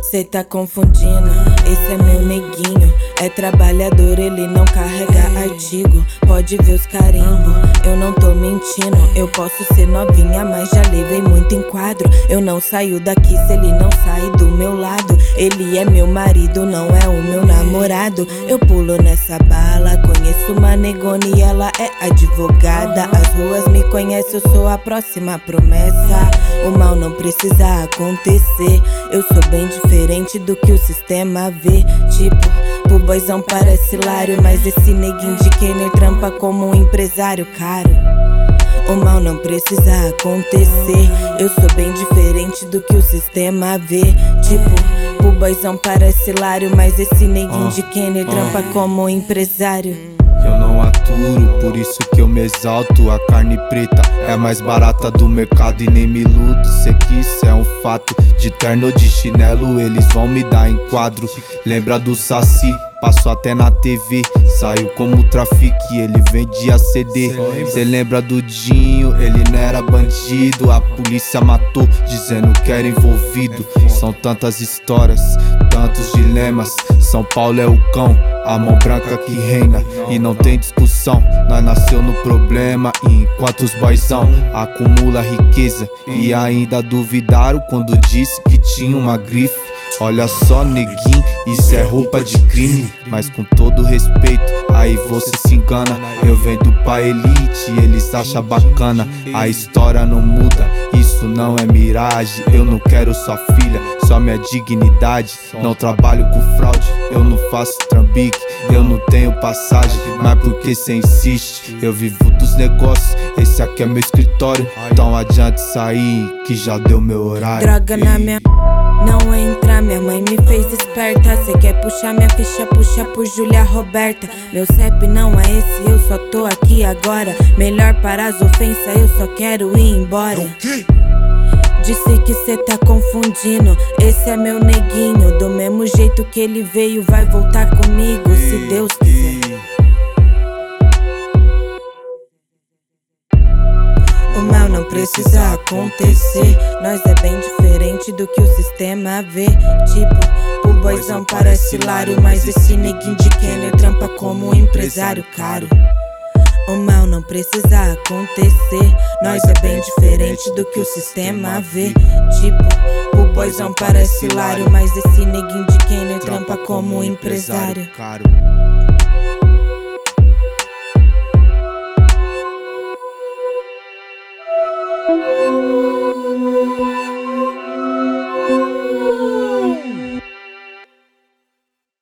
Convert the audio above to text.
Cê tá confundindo, esse é meu neguinho. É trabalhador, ele não carrega artigo. Pode ver os carimbos, eu não tô mentindo. Eu posso ser novinha, mas já levei muito enquadro. Eu não saio daqui se ele não sai do meu lado. Ele é meu marido, não é o meu namorado. Eu pulo nessa bala, conheço uma negona e ela é advogada. As ruas me conhecem, eu sou a próxima promessa. O mal não precisa acontecer. Eu sou bem diferente do que o sistema vê. Tipo, pro boizão parece hilário, mas esse neguinho de Kenner trampa como um empresário caro. O mal não precisa acontecer. Eu sou bem diferente do que o sistema vê. Tipo, pro boizão parece hilário, mas esse neguinho de Kenner trampa como um empresário. Eu não aturo, por isso que eu me exalto. A carne preta é a mais barata do mercado e nem me iludo. Sei que isso é um fato, de terno ou de chinelo eles vão me dar em quadro. Lembra do Saci? Passou até na TV, saiu como trafique, ele vendia CD. Cê lembra do Dinho? Ele não era bandido, a polícia matou, dizendo que era envolvido. São tantas histórias, tantos dilemas. São Paulo é o cão, a mão branca que reina. E não tem discussão, nós nasceu no problema. E enquanto os boizão acumula riqueza, e ainda duvidaram quando disse que tinha uma grife. Olha só, neguinho, isso é roupa de crime. Mas com todo respeito, aí você se engana. Eu vendo pra elite, eles acham bacana. A história não muda, isso não é miragem. Eu não quero sua filha, só minha dignidade. Não trabalho com fraude, eu não faço trambique. Eu não tenho passagem, mas porque cê insiste? Eu vivo dos negócios, esse aqui é meu escritório. Então adiante sair, que já deu meu horário. Droga na minha... não entra, minha mãe me fez esperta. Cê quer puxar minha ficha, puxa por Júlia Roberta. Meu CEP não é esse, eu só tô aqui agora. Melhor para as ofensas, eu só quero ir embora. Disse que cê tá confundindo, esse é meu neguinho. Do mesmo jeito que ele veio, vai voltar comigo, se Deus quiser. O mal não precisa acontecer. Nós é bem diferente do que o sistema vê. Tipo, o boizão parece hilário, mas esse neguinho de Kenner trampa como um empresário caro. O mal não precisa acontecer. Nós é bem diferente do que o sistema vê. Tipo, o boizão parece hilário, mas esse neguinho de Kenner trampa como um empresário caro.